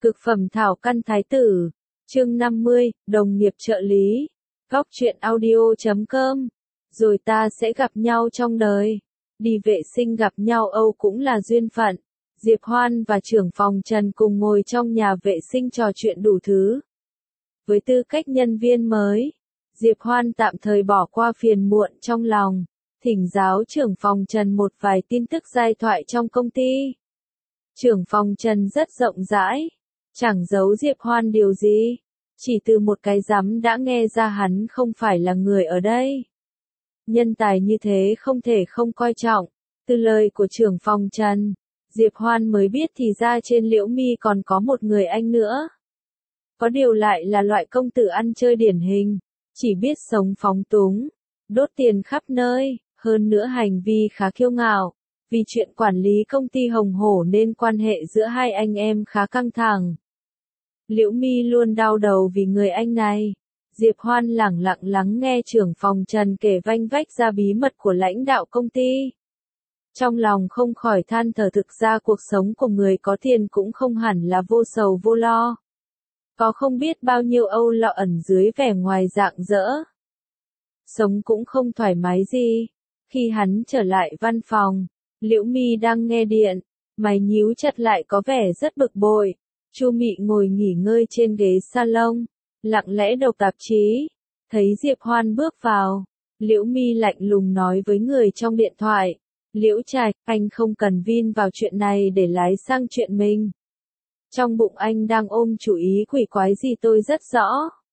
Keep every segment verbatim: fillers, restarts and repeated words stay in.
Cực phẩm thảo căn thái tử, chương năm mươi, đồng nghiệp trợ lý, góc truyện audio chấm com, rồi ta sẽ gặp nhau trong đời. Đi vệ sinh gặp nhau Âu cũng là duyên phận. Diệp Hoan và trưởng phòng Trần cùng ngồi trong nhà vệ sinh trò chuyện đủ thứ. Với tư cách nhân viên mới, Diệp Hoan tạm thời bỏ qua phiền muộn trong lòng, thỉnh giáo trưởng phòng Trần một vài tin tức giai thoại trong công ty. Trưởng phòng Trần rất rộng rãi, chẳng giấu Diệp Hoan điều gì, chỉ từ một cái rắm đã nghe ra hắn không phải là người ở đây. Nhân tài như thế không thể không coi trọng. Từ lời của trưởng phòng Trần, Diệp Hoan mới biết thì ra trên Liễu Mi còn có một người anh nữa. Có điều lại là loại công tử ăn chơi điển hình, chỉ biết sống phóng túng, đốt tiền khắp nơi, hơn nữa hành vi khá kiêu ngạo. Vì chuyện quản lý công ty Hồng Hổ nên quan hệ giữa hai anh em khá căng thẳng. Liễu Mi luôn đau đầu vì người anh này. Diệp Hoan lẳng lặng lắng nghe trưởng phòng Trần kể vanh vách ra bí mật của lãnh đạo công ty. Trong lòng không khỏi than thở, thực ra cuộc sống của người có tiền cũng không hẳn là vô sầu vô lo. Có không biết bao nhiêu âu lo ẩn dưới vẻ ngoài rạng rỡ. Sống cũng không thoải mái gì. Khi hắn trở lại văn phòng, Liễu Mi đang nghe điện, mày nhíu chặt lại có vẻ rất bực bội. Chu Mị ngồi nghỉ ngơi trên ghế salon, lặng lẽ đọc tạp chí. Thấy Diệp Hoan bước vào, Liễu Mi lạnh lùng nói với người trong điện thoại, Liễu Trạch, anh không cần vin vào chuyện này để lái sang chuyện mình. Trong bụng anh đang ôm chủ ý quỷ quái gì tôi rất rõ.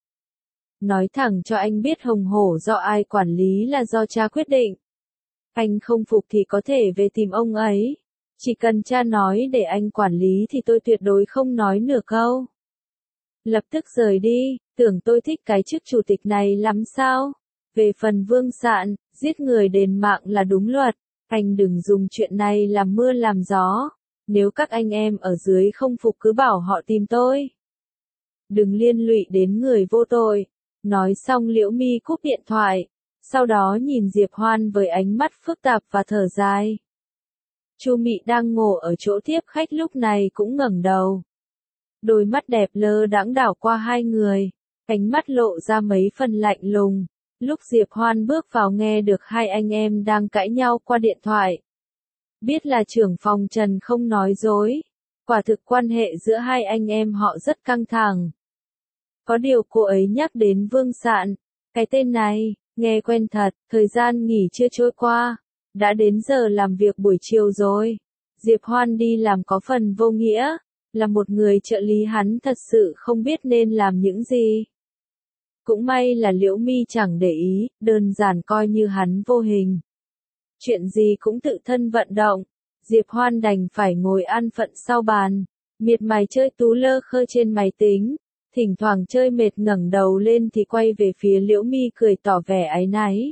Nói thẳng cho anh biết Hồng Hổ do ai quản lý là do cha quyết định. Anh không phục thì có thể về tìm ông ấy. Chỉ cần cha nói để anh quản lý thì tôi tuyệt đối không nói nửa câu. Lập tức rời đi, tưởng tôi thích cái chức chủ tịch này lắm sao? Về phần Vương Sạn, giết người đền mạng là đúng luật. Anh đừng dùng chuyện này làm mưa làm gió. Nếu các anh em ở dưới không phục cứ bảo họ tìm tôi. Đừng liên lụy đến người vô tội. Nói xong Liễu Mi cúp điện thoại. Sau đó nhìn Diệp Hoan với ánh mắt phức tạp và thở dài. Chu Mị đang ngồi ở chỗ tiếp khách lúc này cũng ngẩng đầu. Đôi mắt đẹp lơ đãng đảo qua hai người, ánh mắt lộ ra mấy phần lạnh lùng. Lúc Diệp Hoan bước vào nghe được hai anh em đang cãi nhau qua điện thoại. Biết là trưởng phòng Trần không nói dối. Quả thực quan hệ giữa hai anh em họ rất căng thẳng. Có điều cô ấy nhắc đến Vương Sạn. Cái tên này, nghe quen thật, thời gian nghỉ chưa trôi qua. Đã đến giờ làm việc buổi chiều rồi. Diệp Hoan đi làm có phần vô nghĩa. Là một người trợ lý hắn thật sự không biết nên làm những gì. Cũng may là Liễu Mi chẳng để ý, đơn giản coi như hắn vô hình. Chuyện gì cũng tự thân vận động. Diệp Hoan đành phải ngồi an phận sau bàn. Miệt mài chơi tú lơ khơ trên máy tính. Thỉnh thoảng chơi mệt ngẩng đầu lên thì quay về phía Liễu Mi cười tỏ vẻ áy náy.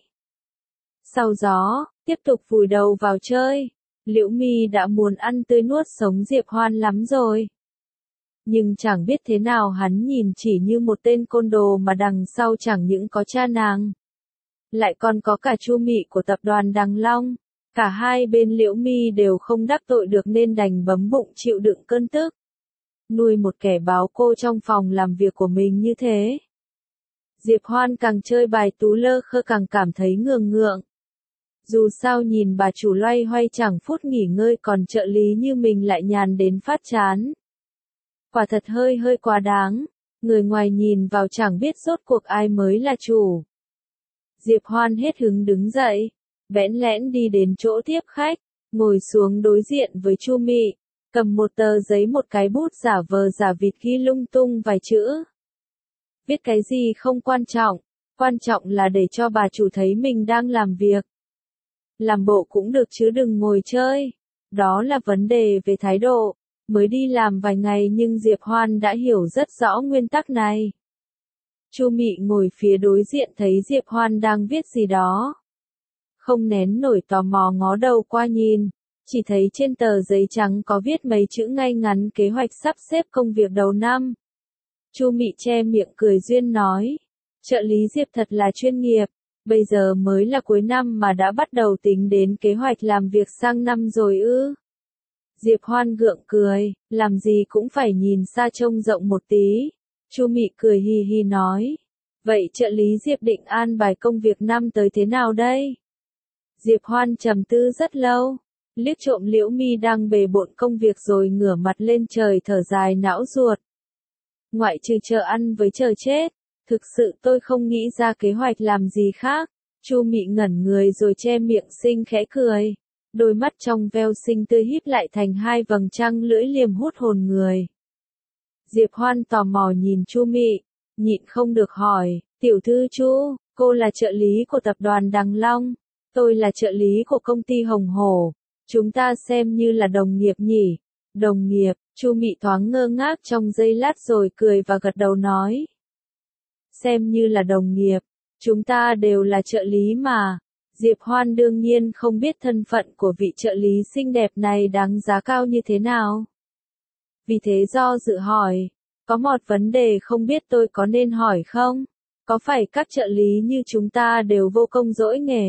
Sau gió, tiếp tục vùi đầu vào chơi. Liễu Mi đã muốn ăn tươi nuốt sống Diệp Hoan lắm rồi. Nhưng chẳng biết thế nào hắn nhìn chỉ như một tên côn đồ mà đằng sau chẳng những có cha nàng. Lại còn có cả Chu Mị của tập đoàn Đằng Long. Cả hai bên Liễu Mi đều không đắc tội được nên đành bấm bụng chịu đựng cơn tức. Nuôi một kẻ báo cô trong phòng làm việc của mình như thế. Diệp Hoan càng chơi bài tú lơ khơ càng cảm thấy ngượng ngượng. Dù sao nhìn bà chủ loay hoay chẳng phút nghỉ ngơi còn trợ lý như mình lại nhàn đến phát chán. Quả thật hơi hơi quá đáng, người ngoài nhìn vào chẳng biết rốt cuộc ai mới là chủ. Diệp Hoan hết hứng đứng dậy, bẽn lẽn đi đến chỗ tiếp khách, ngồi xuống đối diện với Chu Mị, cầm một tờ giấy một cái bút giả vờ giả vịt ghi lung tung vài chữ. Viết cái gì không quan trọng, quan trọng là để cho bà chủ thấy mình đang làm việc. Làm bộ cũng được chứ đừng ngồi chơi. Đó là vấn đề về thái độ. Mới đi làm vài ngày nhưng Diệp Hoan đã hiểu rất rõ nguyên tắc này. Chu Mị ngồi phía đối diện thấy Diệp Hoan đang viết gì đó. Không nén nổi tò mò ngó đầu qua nhìn. Chỉ thấy trên tờ giấy trắng có viết mấy chữ ngay ngắn kế hoạch sắp xếp công việc đầu năm. Chu Mị che miệng cười duyên nói. Trợ lý Diệp thật là chuyên nghiệp. Bây giờ mới là cuối năm mà đã bắt đầu tính đến kế hoạch làm việc sang năm rồi ư. Diệp Hoan gượng cười, làm gì cũng phải nhìn xa trông rộng một tí. Chu Mị cười hi hi nói. Vậy trợ lý Diệp định an bài công việc năm tới thế nào đây? Diệp Hoan trầm tư rất lâu, liếc trộm Liễu Mi đang bề bộn công việc rồi ngửa mặt lên trời thở dài não ruột. Ngoại trừ chờ ăn với chờ chết, thực sự tôi không nghĩ ra kế hoạch làm gì khác. Chu Mị ngẩn người rồi che miệng xinh khẽ cười. Đôi mắt trong veo xinh tươi híp lại thành hai vầng trăng lưỡi liềm hút hồn người. Diệp Hoan tò mò nhìn Chu Mị, nhịn không được hỏi, tiểu thư Chu, cô là trợ lý của tập đoàn Đằng Long, tôi là trợ lý của công ty Hồng Hổ, chúng ta xem như là đồng nghiệp nhỉ? Đồng nghiệp, Chu Mị thoáng ngơ ngác trong giây lát rồi cười và gật đầu nói. Xem như là đồng nghiệp, chúng ta đều là trợ lý mà. Diệp Hoan đương nhiên không biết thân phận của vị trợ lý xinh đẹp này đáng giá cao như thế nào. Vì thế do dự hỏi, có một vấn đề không biết tôi có nên hỏi không? Có phải các trợ lý như chúng ta đều vô công dỗi nghề?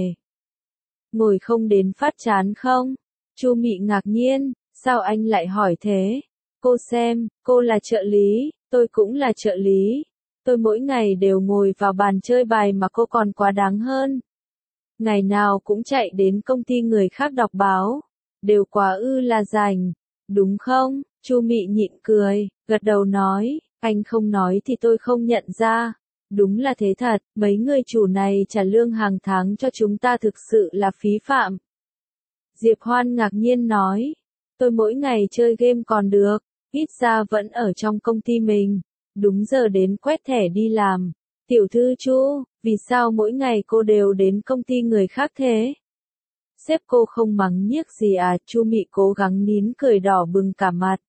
Ngồi không đến phát chán không? Chu Mị ngạc nhiên, sao anh lại hỏi thế? Cô xem, cô là trợ lý, tôi cũng là trợ lý. Tôi mỗi ngày đều ngồi vào bàn chơi bài mà cô còn quá đáng hơn. Ngày nào cũng chạy đến công ty người khác đọc báo, đều quá ư là rảnh, đúng không? Chu Mị nhịn cười, gật đầu nói, anh không nói thì tôi không nhận ra. Đúng là thế thật, mấy người chủ này trả lương hàng tháng cho chúng ta thực sự là phí phạm. Diệp Hoan ngạc nhiên nói, tôi mỗi ngày chơi game còn được, ít ra vẫn ở trong công ty mình, đúng giờ đến quét thẻ đi làm. Tiểu thư Chu, vì sao mỗi ngày cô đều đến công ty người khác thế? Sếp cô không mắng nhiếc gì à? Chu Mị cố gắng nín cười đỏ bừng cả mặt.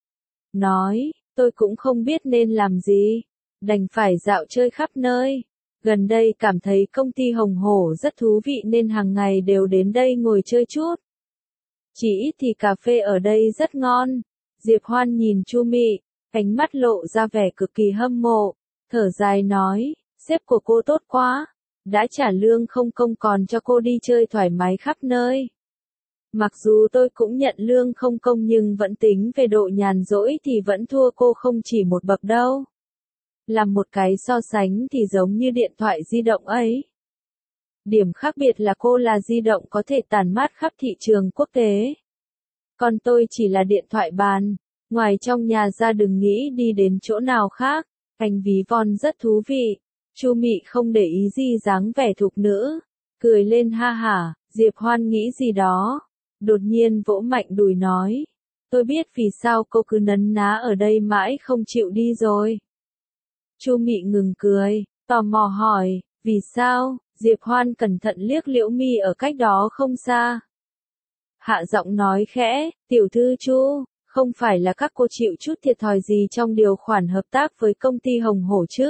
Nói, tôi cũng không biết nên làm gì, đành phải dạo chơi khắp nơi. Gần đây cảm thấy công ty Hồng Hổ rất thú vị nên hàng ngày đều đến đây ngồi chơi chút. Chỉ ít thì cà phê ở đây rất ngon. Diệp Hoan nhìn Chu Mị, ánh mắt lộ ra vẻ cực kỳ hâm mộ, thở dài nói, sếp của cô tốt quá, đã trả lương không công còn cho cô đi chơi thoải mái khắp nơi. Mặc dù tôi cũng nhận lương không công nhưng vẫn tính về độ nhàn rỗi thì vẫn thua cô không chỉ một bậc đâu. Làm một cái so sánh thì giống như điện thoại di động ấy. Điểm khác biệt là cô là di động có thể tản mát khắp thị trường quốc tế. Còn tôi chỉ là điện thoại bàn, ngoài trong nhà ra đừng nghĩ đi đến chỗ nào khác. Anh ví von rất thú vị. Chu Mị không để ý gì dáng vẻ thục nữ, cười lên ha hả. Diệp Hoan nghĩ gì đó, đột nhiên vỗ mạnh đùi nói, tôi biết vì sao cô cứ nấn ná ở đây mãi không chịu đi rồi. Chu Mị ngừng cười, tò mò hỏi, vì sao? Diệp Hoan cẩn thận liếc Liễu Mi ở cách đó không xa. Hạ giọng nói khẽ, tiểu thư Chu, không phải là các cô chịu chút thiệt thòi gì trong điều khoản hợp tác với công ty Hồng Hổ chứ?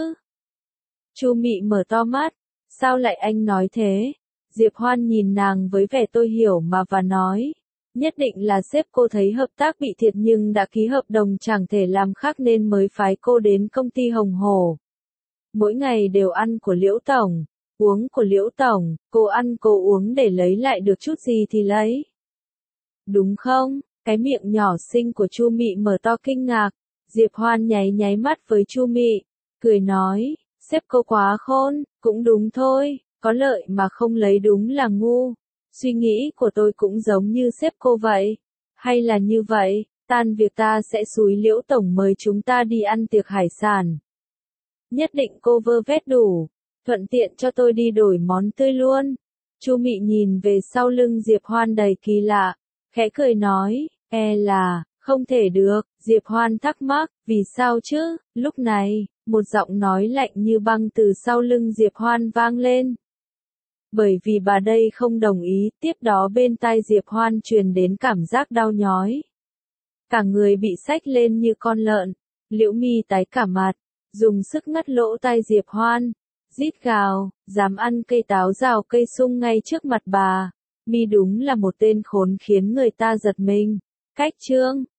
Chu Mị mở to mắt, sao lại anh nói thế? Diệp Hoan nhìn nàng với vẻ tôi hiểu mà và nói, nhất định là sếp cô thấy hợp tác bị thiệt nhưng đã ký hợp đồng chẳng thể làm khác nên mới phái cô đến công ty Hồng Hổ. Mỗi ngày đều ăn của Liễu Tổng, uống của Liễu Tổng, cô ăn cô uống để lấy lại được chút gì thì lấy. Đúng không? Cái miệng nhỏ xinh của Chu Mị mở to kinh ngạc. Diệp Hoan nháy nháy mắt với Chu Mị, cười nói, sếp cô quá khôn, cũng đúng thôi, có lợi mà không lấy đúng là ngu. Suy nghĩ của tôi cũng giống như sếp cô vậy. Hay là như vậy, tan việc ta sẽ xúi Liễu Tổng mời chúng ta đi ăn tiệc hải sản. Nhất định cô vơ vét đủ, thuận tiện cho tôi đi đổi món tươi luôn. Chu Mị nhìn về sau lưng Diệp Hoan đầy kỳ lạ, khẽ cười nói, e là, không thể được. Diệp Hoan thắc mắc, vì sao chứ? Lúc này, một giọng nói lạnh như băng từ sau lưng Diệp Hoan vang lên. Bởi vì bà đây không đồng ý, tiếp đó bên tai Diệp Hoan truyền đến cảm giác đau nhói. Cả người bị xách lên như con lợn. Liễu Mi tái cả mặt, dùng sức ngắt lỗ tai Diệp Hoan, rít gào, dám ăn cây táo rào cây sung ngay trước mặt bà. Mi đúng là một tên khốn khiến người ta giật mình. Cách chương